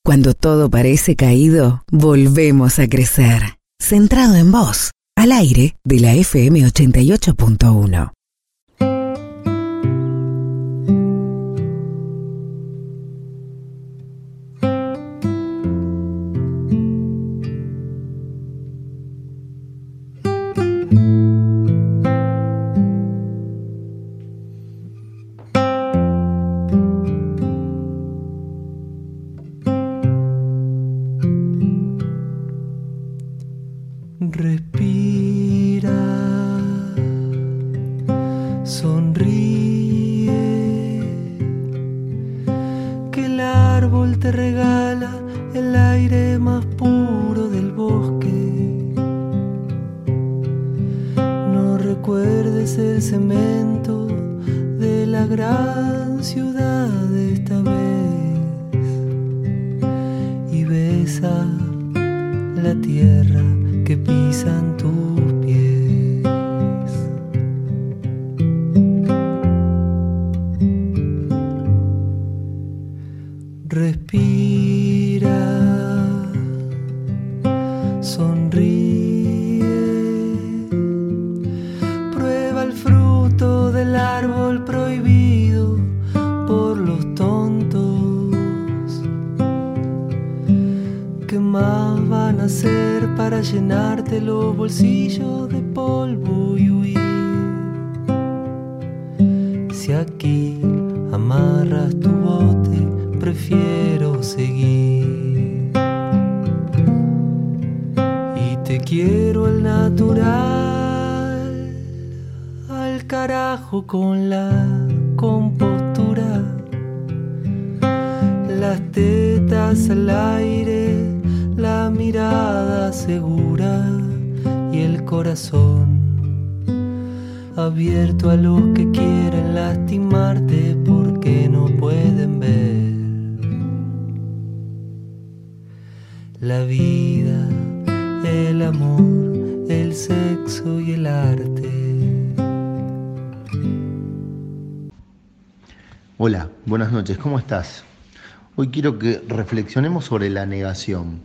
Cuando todo parece caído, volvemos a crecer. Centrado en vos, al aire de la FM 88.1. Con la compostura, las tetas al aire, la mirada segura y el corazón abierto a los que quieren lastimarte porque no pueden ver la vida, el amor, el sexo y el arte. Hola, buenas noches, ¿cómo estás? Hoy quiero que reflexionemos sobre la negación.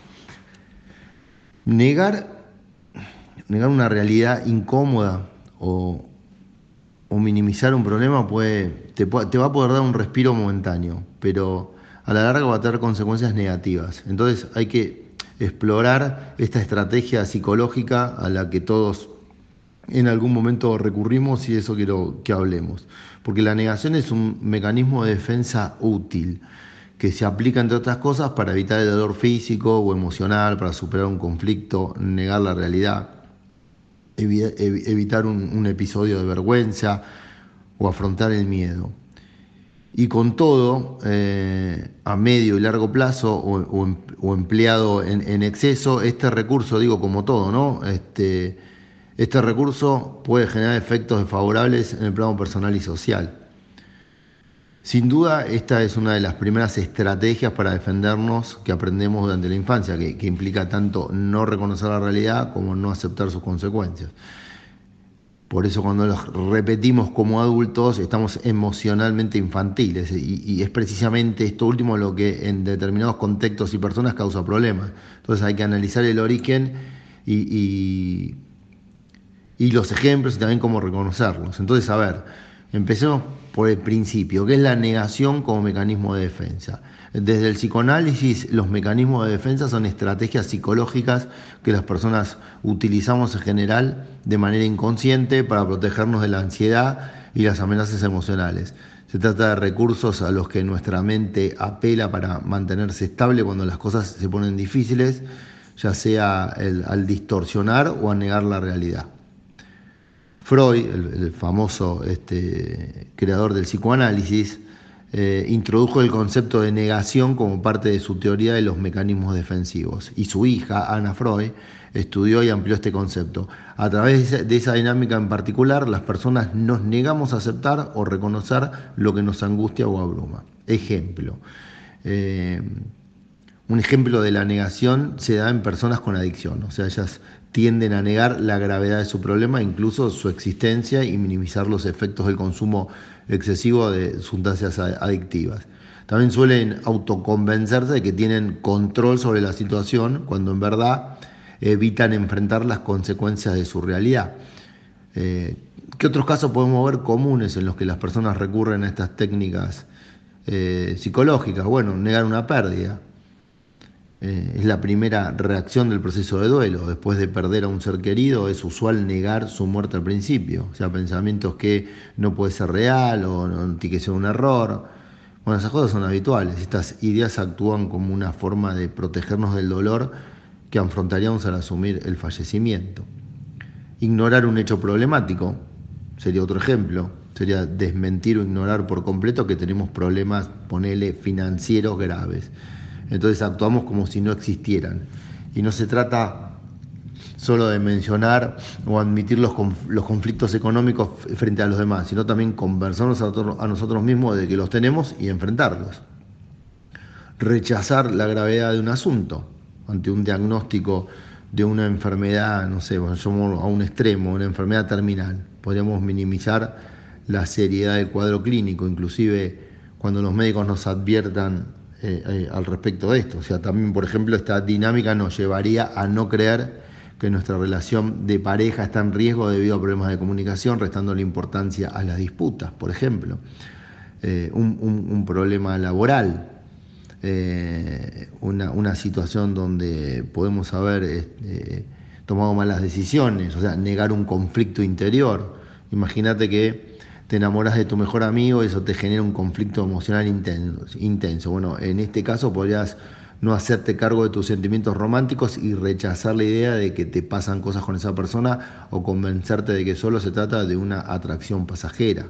Negar una realidad incómoda o minimizar un problema te va a poder dar un respiro momentáneo, pero a la larga va a tener consecuencias negativas. Entonces hay que explorar esta estrategia psicológica a la que todos en algún momento recurrimos, y de eso quiero que hablemos. Porque la negación es un mecanismo de defensa útil que se aplica, entre otras cosas, para evitar el dolor físico o emocional, para superar un conflicto, negar la realidad, evitar un episodio de vergüenza o afrontar el miedo. Y con todo, a medio y largo plazo o empleado en exceso, este recurso, digo como todo, ¿no? Este recurso puede generar efectos desfavorables en el plano personal y social. Sin duda, esta es una de las primeras estrategias para defendernos que aprendemos durante la infancia, que implica tanto no reconocer la realidad como no aceptar sus consecuencias. Por eso cuando los repetimos como adultos estamos emocionalmente infantiles, y es precisamente esto último lo que en determinados contextos y personas causa problemas. Entonces hay que analizar el origen y los ejemplos y también cómo reconocerlos. Entonces, a ver, empecemos por el principio, que es la negación como mecanismo de defensa. Desde el psicoanálisis, los mecanismos de defensa son estrategias psicológicas que las personas utilizamos en general de manera inconsciente para protegernos de la ansiedad y las amenazas emocionales. Se trata de recursos a los que nuestra mente apela para mantenerse estable cuando las cosas se ponen difíciles, ya sea al distorsionar o a negar la realidad. Freud, el famoso creador del psicoanálisis, introdujo el concepto de negación como parte de su teoría de los mecanismos defensivos. Y su hija, Anna Freud, estudió y amplió este concepto. A través de esa dinámica en particular, las personas nos negamos a aceptar o reconocer lo que nos angustia o abruma. Ejemplo. Un ejemplo de la negación se da en personas con adicción, o sea, ellas tienden a negar la gravedad de su problema, incluso su existencia, y minimizar los efectos del consumo excesivo de sustancias adictivas. También suelen autoconvencerse de que tienen control sobre la situación cuando en verdad evitan enfrentar las consecuencias de su realidad. ¿Qué otros casos podemos ver comunes en los que las personas recurren a estas técnicas psicológicas? Bueno, negar una pérdida. Es la primera reacción del proceso de duelo. Después de perder a un ser querido, es usual negar su muerte al principio. O sea, pensamientos que no puede ser real o no tiene que ser un error. Bueno, esas cosas son habituales. Estas ideas actúan como una forma de protegernos del dolor que afrontaríamos al asumir el fallecimiento. Ignorar un hecho problemático sería otro ejemplo. Sería desmentir o ignorar por completo que tenemos problemas, ponele, financieros graves. Entonces actuamos como si no existieran. Y no se trata solo de mencionar o admitir los conflictos económicos frente a los demás, sino también conversarnos a nosotros mismos de que los tenemos y enfrentarlos. Rechazar la gravedad de un asunto ante un diagnóstico de una enfermedad, no sé, somos a un extremo, una enfermedad terminal. Podríamos minimizar la seriedad del cuadro clínico, inclusive cuando los médicos nos adviertan al respecto de esto. O sea, también, por ejemplo, esta dinámica nos llevaría a no creer que nuestra relación de pareja está en riesgo debido a problemas de comunicación, restando la importancia a las disputas, por ejemplo. Un problema laboral, una situación donde podemos haber tomado malas decisiones, o sea, negar un conflicto interior. Imagínate que te enamoras de tu mejor amigo y eso te genera un conflicto emocional intenso. Bueno, en este caso podrías no hacerte cargo de tus sentimientos románticos y rechazar la idea de que te pasan cosas con esa persona o convencerte de que solo se trata de una atracción pasajera.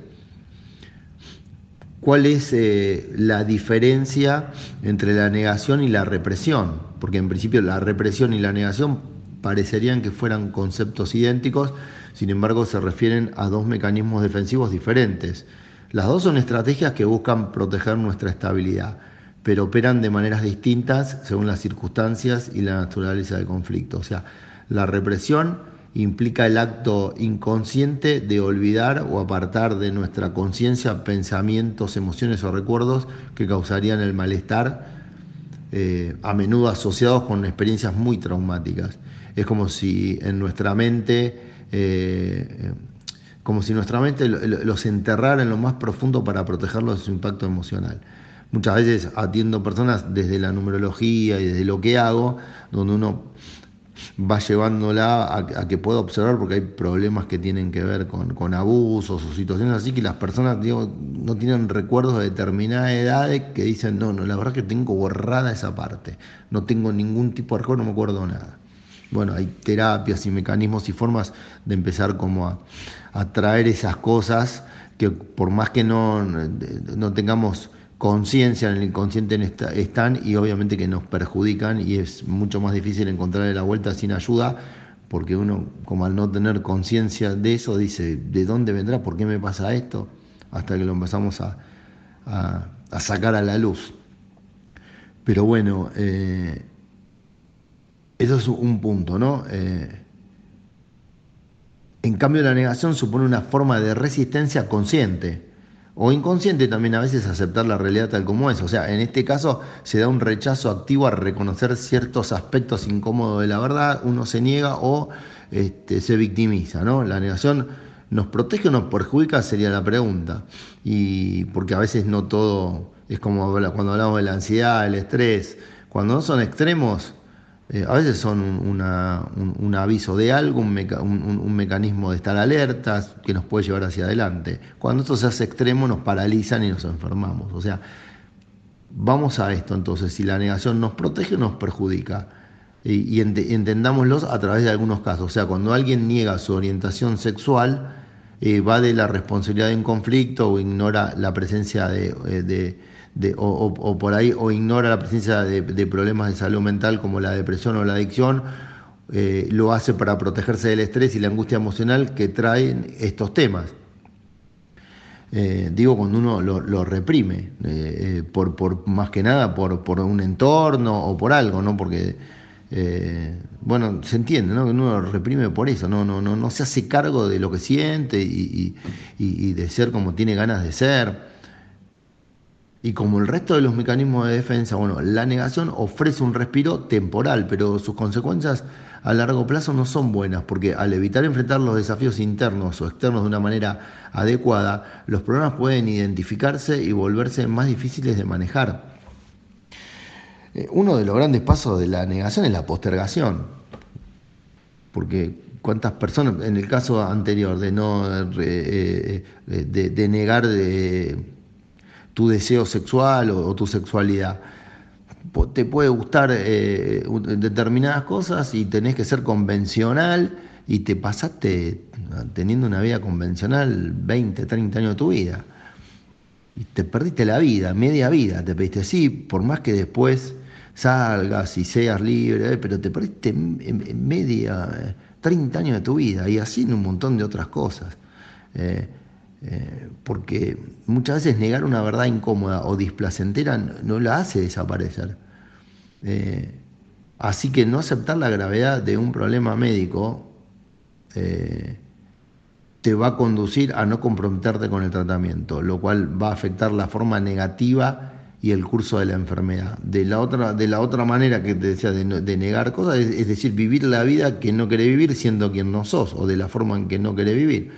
¿Cuál es la diferencia entre la negación y la represión? Porque en principio la represión y la negación parecerían que fueran conceptos idénticos, sin embargo se refieren a dos mecanismos defensivos diferentes. Las dos son estrategias que buscan proteger nuestra estabilidad, pero operan de maneras distintas según las circunstancias y la naturaleza del conflicto. O sea, la represión implica el acto inconsciente de olvidar o apartar de nuestra conciencia pensamientos, emociones o recuerdos que causarían el malestar, a menudo asociados con experiencias muy traumáticas. Es como si en nuestra mente, los enterrara en lo más profundo para protegerlos de su impacto emocional. Muchas veces atiendo personas desde la numerología y desde lo que hago, donde uno va llevándola a que pueda observar, porque hay problemas que tienen que ver con abusos o situaciones así, que las personas, no tienen recuerdos de determinadas edades, que dicen, no, la verdad que tengo borrada esa parte, no tengo ningún tipo de recuerdo, no me acuerdo nada. Bueno, hay terapias y mecanismos y formas de empezar como a traer esas cosas que por más que no tengamos conciencia en el inconsciente están, y obviamente que nos perjudican, y es mucho más difícil encontrarle la vuelta sin ayuda, porque uno, como al no tener conciencia de eso, dice, ¿de dónde vendrá? ¿Por qué me pasa esto? Hasta que lo empezamos a sacar a la luz. Pero bueno, eso es un punto, ¿no? En cambio, la negación supone una forma de resistencia consciente o inconsciente también, a veces, aceptar la realidad tal como es. O sea, en este caso se da un rechazo activo a reconocer ciertos aspectos incómodos de la verdad, uno se niega o se victimiza, ¿no? La negación nos protege o nos perjudica, sería la pregunta. Y porque a veces no todo es como cuando hablamos de la ansiedad, el estrés, cuando no son extremos, a veces son un aviso de algo, un mecanismo de estar alertas que nos puede llevar hacia adelante. Cuando esto se hace extremo nos paralizan y nos enfermamos. O sea, vamos a esto entonces, si la negación nos protege o nos perjudica. Y entendámoslos a través de algunos casos. O sea, cuando alguien niega su orientación sexual, va de la responsabilidad de un conflicto o ignora la presencia o por ahí, o ignora la presencia de problemas de salud mental como la depresión o la adicción, lo hace para protegerse del estrés y la angustia emocional que traen estos temas. Cuando uno lo reprime, por más que nada por un entorno o por algo, ¿no? Porque, se entiende, ¿no? Que uno lo reprime por eso, no se hace cargo de lo que siente y de ser como tiene ganas de ser. Y como el resto de los mecanismos de defensa, bueno, la negación ofrece un respiro temporal, pero sus consecuencias a largo plazo no son buenas, porque al evitar enfrentar los desafíos internos o externos de una manera adecuada, los problemas pueden identificarse y volverse más difíciles de manejar. Uno de los grandes pasos de la negación es la postergación, porque cuántas personas, en el caso anterior de no de negar tu deseo sexual o tu sexualidad, te puede gustar determinadas cosas y tenés que ser convencional y te pasaste teniendo una vida convencional 20, 30 años de tu vida. Y te perdiste la vida, media vida, te perdiste. Sí, por más que después salgas y seas libre, pero te perdiste media, 30 años de tu vida y así en un montón de otras cosas. Porque muchas veces negar una verdad incómoda o displacentera no la hace desaparecer. Así que no aceptar la gravedad de un problema médico te va a conducir a no comprometerte con el tratamiento, lo cual va a afectar la forma negativa y el curso de la enfermedad. De la otra manera que te decía de negar cosas, es decir, vivir la vida que no querés vivir siendo quien no sos, o de la forma en que no querés vivir.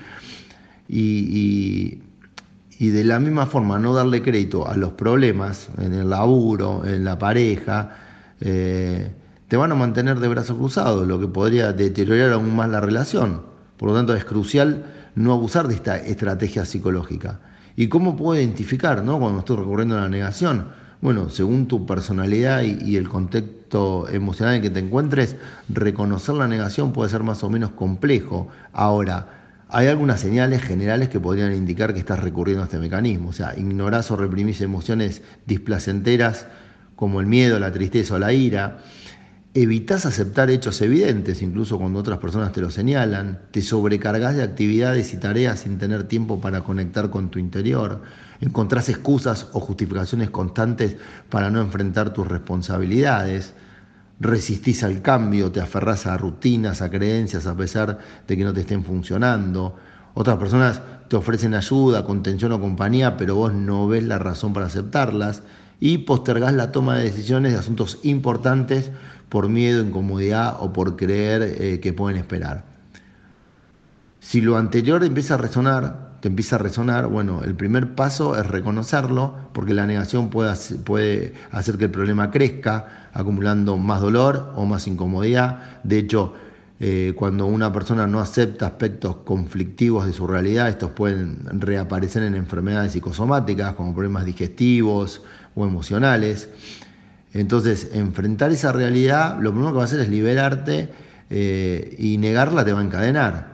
Y de la misma forma no darle crédito a los problemas en el laburo, en la pareja, te van a mantener de brazos cruzados, lo que podría deteriorar aún más la relación. Por lo tanto, es crucial no abusar de esta estrategia psicológica. ¿Y cómo puedo identificar, ¿no?, cuando estoy recurriendo a la negación? Bueno, según tu personalidad y el contexto emocional en que te encuentres, reconocer la negación puede ser más o menos complejo. Ahora, hay algunas señales generales que podrían indicar que estás recurriendo a este mecanismo. O sea, ignorás o reprimís emociones displacenteras como el miedo, la tristeza o la ira. Evitás aceptar hechos evidentes, incluso cuando otras personas te lo señalan. Te sobrecargás de actividades y tareas sin tener tiempo para conectar con tu interior. Encontrás excusas o justificaciones constantes para no enfrentar tus responsabilidades. Resistís al cambio, te aferrás a rutinas, a creencias, a pesar de que no te estén funcionando. Otras personas te ofrecen ayuda, contención o compañía, pero vos no ves la razón para aceptarlas. Y postergás la toma de decisiones de asuntos importantes por miedo, incomodidad o por creer que pueden esperar. Si lo anterior te empieza a resonar, bueno, el primer paso es reconocerlo, porque la negación puede hacer que el problema crezca, acumulando más dolor o más incomodidad. De hecho, cuando una persona no acepta aspectos conflictivos de su realidad, estos pueden reaparecer en enfermedades psicosomáticas, como problemas digestivos o emocionales. Entonces, enfrentar esa realidad, lo primero que va a hacer es liberarte, y negarla te va a encadenar.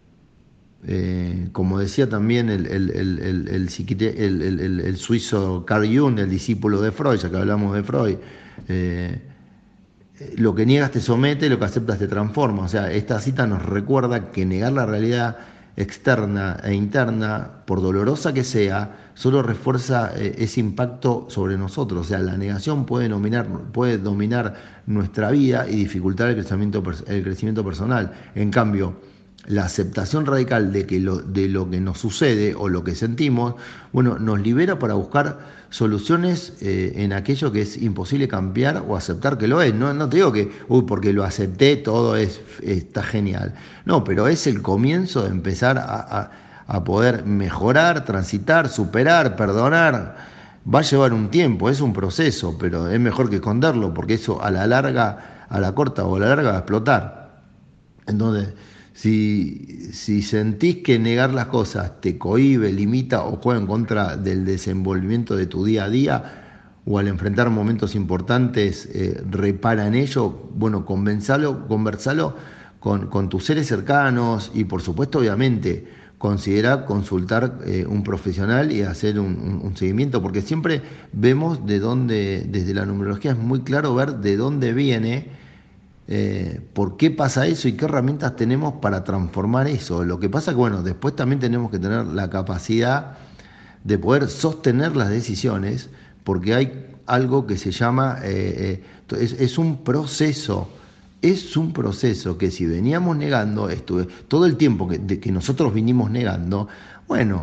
Como decía también el suizo Carl Jung, el discípulo de Freud, ya que hablamos de Freud, lo que niegas te somete, lo que aceptas te transforma. O sea, esta cita nos recuerda que negar la realidad externa e interna, por dolorosa que sea, solo refuerza ese impacto sobre nosotros. O sea, la negación puede dominar nuestra vida y dificultar el crecimiento personal. En cambio, la aceptación radical de lo que nos sucede o lo que sentimos, bueno, nos libera para buscar soluciones en aquello que es imposible cambiar o aceptar que lo es. No te digo que, porque lo acepté, todo está genial. No, pero es el comienzo de empezar a poder mejorar, transitar, superar, perdonar. Va a llevar un tiempo, es un proceso, pero es mejor que esconderlo, porque eso a la corta o a la larga va a explotar. Entonces, si sentís que negar las cosas te cohíbe, limita o juega en contra del desenvolvimiento de tu día a día, o al enfrentar momentos importantes repara en ello, bueno, conversalo con tus seres cercanos y, por supuesto, obviamente, considera consultar un profesional y hacer un seguimiento, porque siempre vemos desde la numerología es muy claro ver de dónde viene, por qué pasa eso y qué herramientas tenemos para transformar eso. Lo que pasa que, bueno, después también tenemos que tener la capacidad de poder sostener las decisiones, porque hay algo que se llama, es un proceso. Es un proceso que, si veníamos negando todo el tiempo que nosotros vinimos negando, bueno,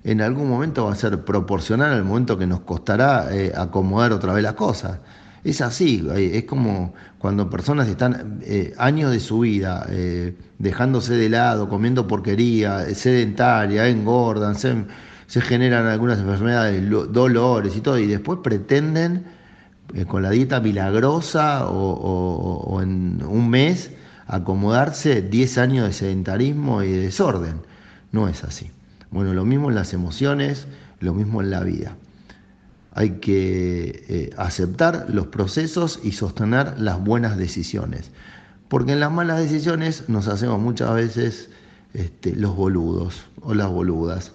en algún momento va a ser proporcional al momento que nos costará acomodar otra vez las cosas. Es así, es como cuando personas están años de su vida dejándose de lado, comiendo porquería, sedentaria, engordan, se generan algunas enfermedades, dolores y todo, y después pretenden con la dieta milagrosa o en un mes acomodarse 10 años de sedentarismo y de desorden. No es así. Bueno, lo mismo en las emociones, lo mismo en la vida. Hay que aceptar los procesos y sostener las buenas decisiones. Porque en las malas decisiones nos hacemos muchas veces los boludos o las boludas.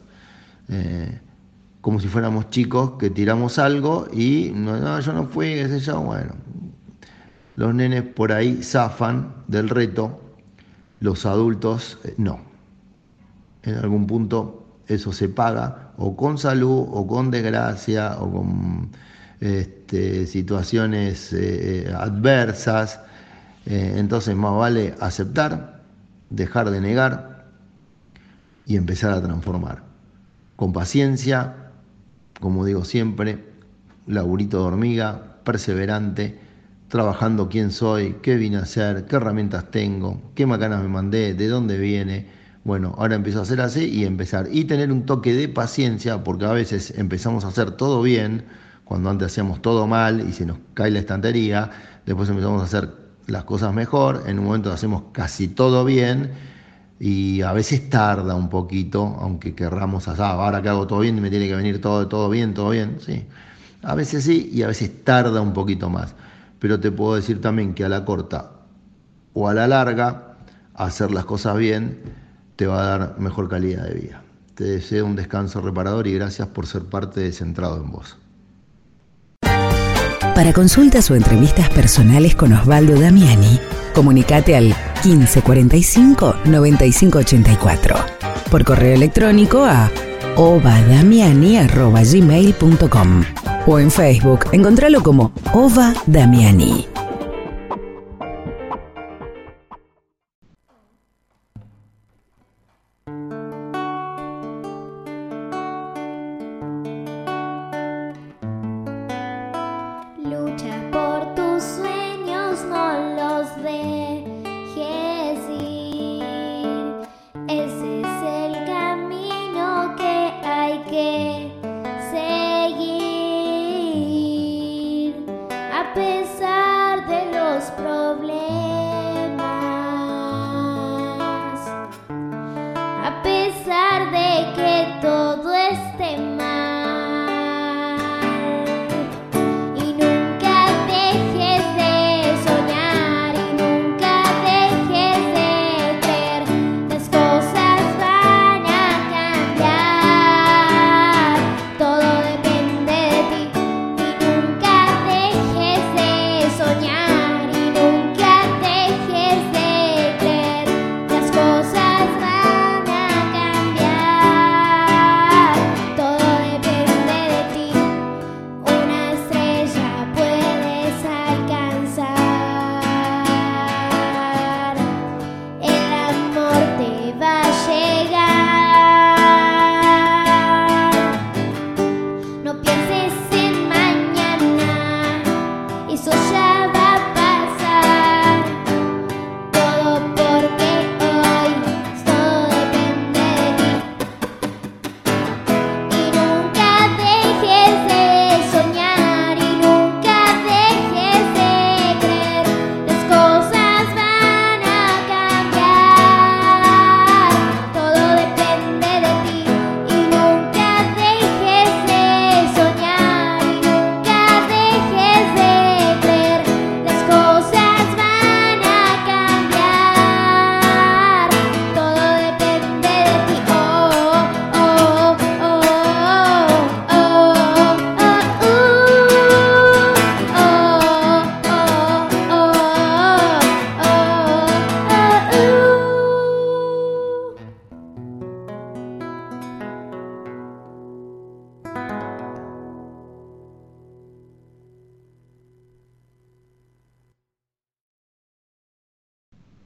Como si fuéramos chicos que tiramos algo y no, yo no fui, qué sé yo. Bueno, los nenes por ahí zafan del reto, los adultos no. En algún punto eso se paga o con salud o con desgracia o con situaciones adversas. Entonces más vale aceptar, dejar de negar y empezar a transformar. Con paciencia, como digo siempre, laburito de hormiga, perseverante, trabajando quién soy, qué vine a hacer, qué herramientas tengo, qué macanas me mandé, de dónde viene. Bueno, ahora empiezo a hacer así y empezar. Y tener un toque de paciencia, porque a veces empezamos a hacer todo bien, cuando antes hacíamos todo mal y se nos cae la estantería, después empezamos a hacer las cosas mejor, en un momento hacemos casi todo bien y a veces tarda un poquito, aunque querramos hacer, ahora que hago todo bien me tiene que venir todo bien, sí. A veces sí y a veces tarda un poquito más. Pero te puedo decir también que a la corta o a la larga, hacer las cosas bien te va a dar mejor calidad de vida. Te deseo un descanso reparador y gracias por ser parte de Centrado en Vos. Para consultas o entrevistas personales con Osvaldo Damiani, comunicate al 1545 9584. Por correo electrónico a ovadamiani@gmail.com o en Facebook, encontralo como Ova Damiani. Lucha por tus sueños, no los dejes ir. Ese es el camino que hay que seguir. A pesar de los problemas